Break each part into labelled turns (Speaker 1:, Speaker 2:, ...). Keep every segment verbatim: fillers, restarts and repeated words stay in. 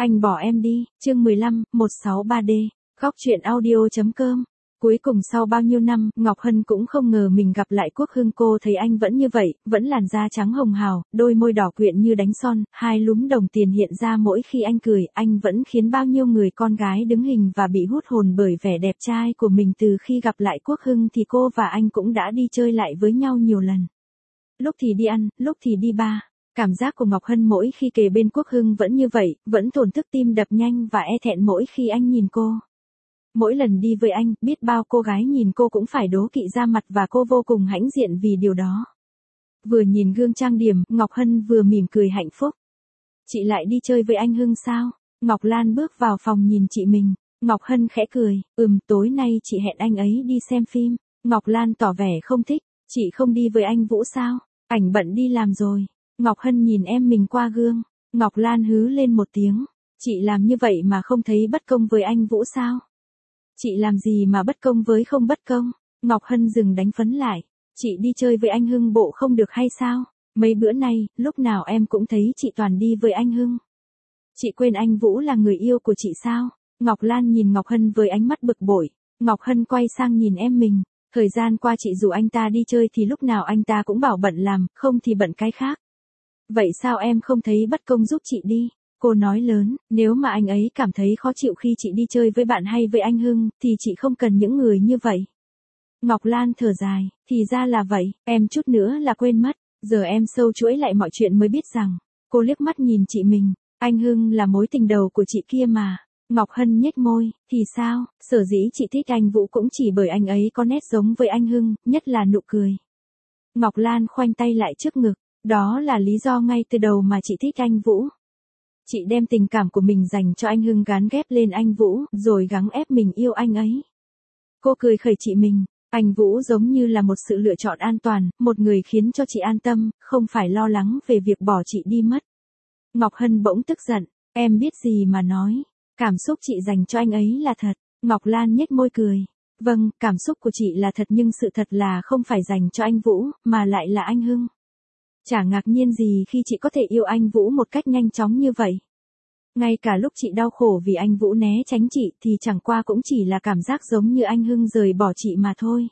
Speaker 1: Anh bỏ em đi, chương mười lăm, một sáu ba D, góc truyện audio chấm com. Cuối cùng sau bao nhiêu năm, Ngọc Hân cũng không ngờ mình gặp lại Quốc Hưng. Cô thấy anh vẫn như vậy, vẫn làn da trắng hồng hào, đôi môi đỏ quyện như đánh son, hai lúm đồng tiền hiện ra mỗi khi anh cười. Anh vẫn khiến bao nhiêu người con gái đứng hình và bị hút hồn bởi vẻ đẹp trai của mình. Từ khi gặp lại Quốc Hưng thì cô và anh cũng đã đi chơi lại với nhau nhiều lần. Lúc thì đi ăn, lúc thì đi bar. Cảm giác của Ngọc Hân mỗi khi kề bên Quốc Hưng vẫn như vậy, vẫn thổn thức tim đập nhanh và e thẹn mỗi khi anh nhìn cô. Mỗi lần đi với anh, biết bao cô gái nhìn cô cũng phải đố kỵ ra mặt và cô vô cùng hãnh diện vì điều đó. Vừa nhìn gương trang điểm, Ngọc Hân vừa mỉm cười hạnh phúc. Chị lại đi chơi với anh Hưng sao? Ngọc Lan bước vào phòng nhìn chị mình. Ngọc Hân khẽ cười, ừm, tối nay chị hẹn anh ấy đi xem phim. Ngọc Lan tỏ vẻ không thích, chị không đi với anh Vũ sao? Ảnh bận đi làm rồi. Ngọc Hân nhìn em mình qua gương. Ngọc Lan hứ lên một tiếng. Chị làm như vậy mà không thấy bất công với anh Vũ sao? Chị làm gì mà bất công với không bất công? Ngọc Hân dừng đánh phấn lại. Chị đi chơi với anh Hưng bộ không được hay sao? Mấy bữa nay, lúc nào em cũng thấy chị toàn đi với anh Hưng. Chị quên anh Vũ là người yêu của chị sao? Ngọc Lan nhìn Ngọc Hân với ánh mắt bực bội. Ngọc Hân quay sang nhìn em mình. Thời gian qua chị rủ anh ta đi chơi thì lúc nào anh ta cũng bảo bận làm, không thì bận cái khác. Vậy sao em không thấy bất công giúp chị đi? Cô nói lớn, nếu mà anh ấy cảm thấy khó chịu khi chị đi chơi với bạn hay với anh Hưng, thì chị không cần những người như vậy. Ngọc Lan thở dài, thì ra là vậy, em chút nữa là quên mất, giờ em sâu chuỗi lại mọi chuyện mới biết rằng. Cô liếc mắt nhìn chị mình, anh Hưng là mối tình đầu của chị kia mà. Ngọc Hân nhếch môi, thì sao, sở dĩ chị thích anh Vũ cũng chỉ bởi anh ấy có nét giống với anh Hưng, nhất là nụ cười. Ngọc Lan khoanh tay lại trước ngực, đó là lý do ngay từ đầu mà chị thích anh Vũ. Chị đem tình cảm của mình dành cho anh Hưng gán ghép lên anh Vũ, rồi gắng ép mình yêu anh ấy. Cô cười khẩy chị mình, anh Vũ giống như là một sự lựa chọn an toàn, một người khiến cho chị an tâm, không phải lo lắng về việc bỏ chị đi mất. Ngọc Hân bỗng tức giận, em biết gì mà nói, cảm xúc chị dành cho anh ấy là thật. Ngọc Lan nhếch môi cười, vâng, cảm xúc của chị là thật nhưng sự thật là không phải dành cho anh Vũ, mà lại là anh Hưng. Chả ngạc nhiên gì khi chị có thể yêu anh Vũ một cách nhanh chóng như vậy. Ngay cả lúc chị đau khổ vì anh Vũ né tránh chị thì chẳng qua cũng chỉ là cảm giác giống như anh Hưng rời bỏ chị mà thôi.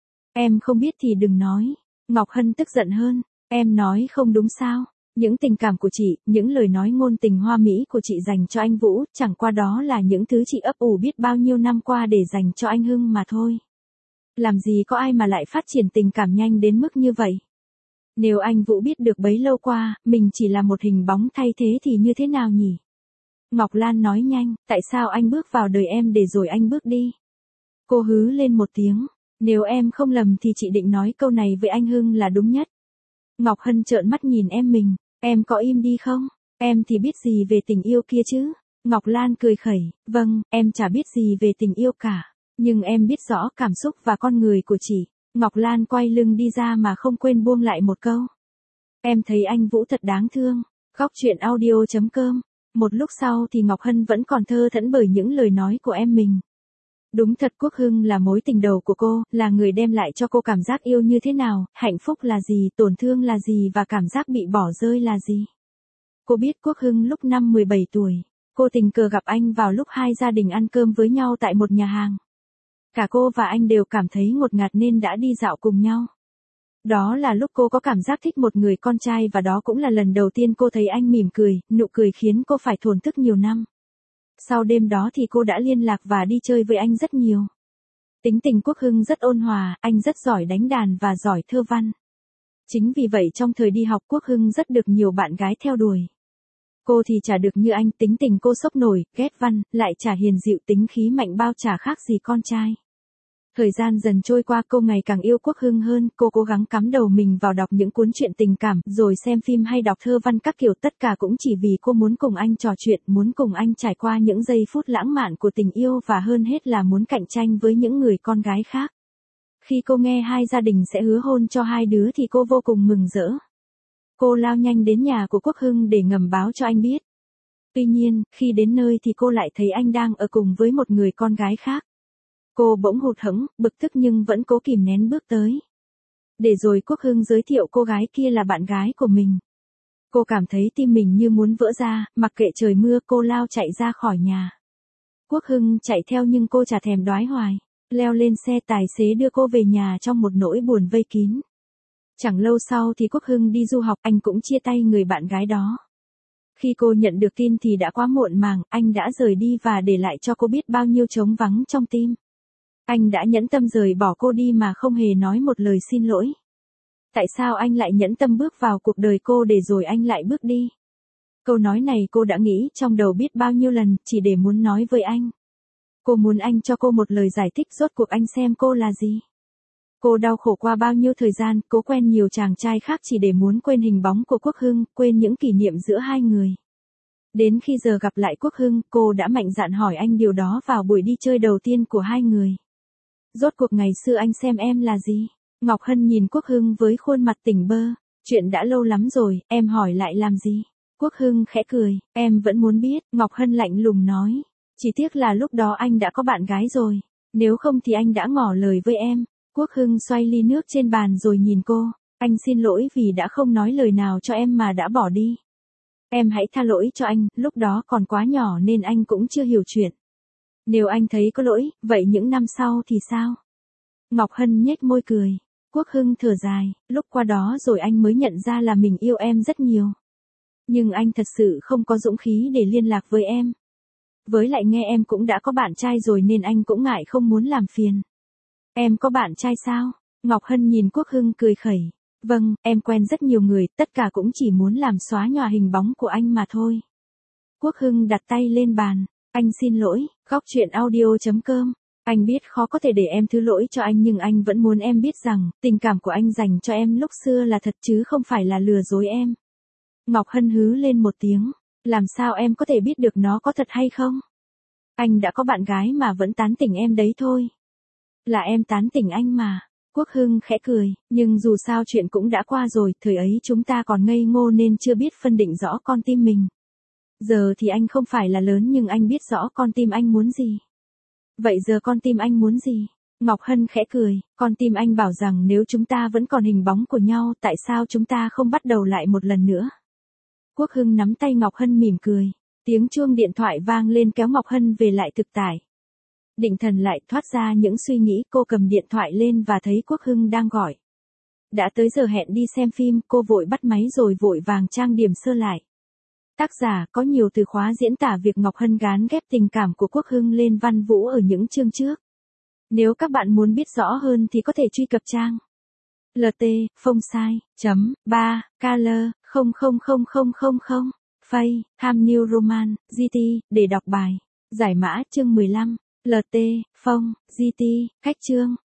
Speaker 1: Em không biết thì đừng nói. Ngọc Hân tức giận hơn, em nói không đúng sao. Những tình cảm của chị, những lời nói ngôn tình hoa mỹ của chị dành cho anh Vũ, chẳng qua đó là những thứ chị ấp ủ biết bao nhiêu năm qua để dành cho anh Hưng mà thôi. Làm gì có ai mà lại phát triển tình cảm nhanh đến mức như vậy? Nếu anh Vũ biết được bấy lâu qua, mình chỉ là một hình bóng thay thế thì như thế nào nhỉ? Ngọc Lan nói nhanh, tại sao anh bước vào đời em để rồi anh bước đi? Cô hứ lên một tiếng, nếu em không lầm thì chị định nói câu này với anh Hưng là đúng nhất. Ngọc Hân trợn mắt nhìn em mình, em có im đi không? Em thì biết gì về tình yêu kia chứ? Ngọc Lan cười khẩy, vâng, em chả biết gì về tình yêu cả, nhưng em biết rõ cảm xúc và con người của chị. Ngọc Lan quay lưng đi ra mà không quên buông lại một câu. Em thấy anh Vũ thật đáng thương. Góc truyện audio chấm com. Một lúc sau thì Ngọc Hân vẫn còn thơ thẫn bởi những lời nói của em mình. Đúng thật Quốc Hưng là mối tình đầu của cô, là người đem lại cho cô cảm giác yêu như thế nào, hạnh phúc là gì, tổn thương là gì và cảm giác bị bỏ rơi là gì. Cô biết Quốc Hưng lúc năm mười bảy tuổi. Cô tình cờ gặp anh vào lúc hai gia đình ăn cơm với nhau tại một nhà hàng. Cả cô và anh đều cảm thấy ngột ngạt nên đã đi dạo cùng nhau. Đó là lúc cô có cảm giác thích một người con trai và đó cũng là lần đầu tiên cô thấy anh mỉm cười, nụ cười khiến cô phải thổn thức nhiều năm. Sau đêm đó thì cô đã liên lạc và đi chơi với anh rất nhiều. Tính tình Quốc Hưng rất ôn hòa, anh rất giỏi đánh đàn và giỏi thơ văn. Chính vì vậy trong thời đi học Quốc Hưng rất được nhiều bạn gái theo đuổi. Cô thì chả được như anh, tính tình cô sốc nổi, ghét văn, lại chả hiền dịu, tính khí mạnh bao chả khác gì con trai. Thời gian dần trôi qua cô ngày càng yêu Quốc Hưng hơn, cô cố gắng cắm đầu mình vào đọc những cuốn truyện tình cảm, rồi xem phim hay đọc thơ văn các kiểu, tất cả cũng chỉ vì cô muốn cùng anh trò chuyện, muốn cùng anh trải qua những giây phút lãng mạn của tình yêu và hơn hết là muốn cạnh tranh với những người con gái khác. Khi cô nghe hai gia đình sẽ hứa hôn cho hai đứa thì cô vô cùng mừng rỡ. Cô lao nhanh đến nhà của Quốc Hưng để ngầm báo cho anh biết. Tuy nhiên, khi đến nơi thì cô lại thấy anh đang ở cùng với một người con gái khác. Cô bỗng hụt hẫng, bực tức nhưng vẫn cố kìm nén bước tới. Để rồi Quốc Hưng giới thiệu cô gái kia là bạn gái của mình. Cô cảm thấy tim mình như muốn vỡ ra, mặc kệ trời mưa cô lao chạy ra khỏi nhà. Quốc Hưng chạy theo nhưng cô chả thèm đoái hoài. Leo lên xe tài xế đưa cô về nhà trong một nỗi buồn vây kín. Chẳng lâu sau thì Quốc Hưng đi du học, anh cũng chia tay người bạn gái đó. Khi cô nhận được tin thì đã quá muộn màng, anh đã rời đi và để lại cho cô biết bao nhiêu trống vắng trong tim. Anh đã nhẫn tâm rời bỏ cô đi mà không hề nói một lời xin lỗi. Tại sao anh lại nhẫn tâm bước vào cuộc đời cô để rồi anh lại bước đi? Câu nói này cô đã nghĩ trong đầu biết bao nhiêu lần, chỉ để muốn nói với anh. Cô muốn anh cho cô một lời giải thích rốt cuộc anh xem cô là gì. Cô đau khổ qua bao nhiêu thời gian, cố quen nhiều chàng trai khác chỉ để muốn quên hình bóng của Quốc Hưng, quên những kỷ niệm giữa hai người. Đến khi giờ gặp lại Quốc Hưng, cô đã mạnh dạn hỏi anh điều đó vào buổi đi chơi đầu tiên của hai người. Rốt cuộc ngày xưa anh xem em là gì? Ngọc Hân nhìn Quốc Hưng với khuôn mặt tỉnh bơ. Chuyện đã lâu lắm rồi, em hỏi lại làm gì? Quốc Hưng khẽ cười, em vẫn muốn biết, Ngọc Hân lạnh lùng nói. Chỉ tiếc là lúc đó anh đã có bạn gái rồi. Nếu không thì anh đã ngỏ lời với em. Quốc Hưng xoay ly nước trên bàn rồi nhìn cô. Anh xin lỗi vì đã không nói lời nào cho em mà đã bỏ đi. Em hãy tha lỗi cho anh, lúc đó còn quá nhỏ nên anh cũng chưa hiểu chuyện. Nếu anh thấy có lỗi, vậy những năm sau thì sao? Ngọc Hân nhếch môi cười. Quốc Hưng thở dài, lúc qua đó rồi anh mới nhận ra là mình yêu em rất nhiều. Nhưng anh thật sự không có dũng khí để liên lạc với em. Với lại nghe em cũng đã có bạn trai rồi nên anh cũng ngại không muốn làm phiền. Em có bạn trai sao? Ngọc Hân nhìn Quốc Hưng cười khẩy. Vâng, em quen rất nhiều người, tất cả cũng chỉ muốn làm xóa nhòa hình bóng của anh mà thôi. Quốc Hưng đặt tay lên bàn. Anh xin lỗi, góc truyện audio chấm com. Anh biết khó có thể để em thứ lỗi cho anh nhưng anh vẫn muốn em biết rằng, tình cảm của anh dành cho em lúc xưa là thật chứ không phải là lừa dối em. Ngọc Hân hứ lên một tiếng. Làm sao em có thể biết được nó có thật hay không? Anh đã có bạn gái mà vẫn tán tỉnh em đấy thôi. Là em tán tỉnh anh mà. Quốc Hưng khẽ cười, nhưng dù sao chuyện cũng đã qua rồi, thời ấy chúng ta còn ngây ngô nên chưa biết phân định rõ con tim mình. Giờ thì anh không phải là lớn nhưng anh biết rõ con tim anh muốn gì. Vậy giờ con tim anh muốn gì? Ngọc Hân khẽ cười, con tim anh bảo rằng nếu chúng ta vẫn còn hình bóng của nhau, tại sao chúng ta không bắt đầu lại một lần nữa? Quốc Hưng nắm tay Ngọc Hân mỉm cười. Tiếng chuông điện thoại vang lên kéo Ngọc Hân về lại thực tại. Định thần lại thoát ra những suy nghĩ, cô cầm điện thoại lên và thấy Quốc Hưng đang gọi. Đã tới giờ hẹn đi xem phim, cô vội bắt máy rồi vội vàng trang điểm sơ lại. Tác giả có nhiều từ khóa diễn tả việc Ngọc Hân gán ghép tình cảm của Quốc Hưng lên Văn Vũ ở những chương trước. Nếu các bạn muốn biết rõ hơn thì có thể truy cập trang lt phông sai chấm ba color không không không không không không Face Ham New Roman giê tê để đọc bài. Giải mã chương mười lăm lt phông giê tê cách chương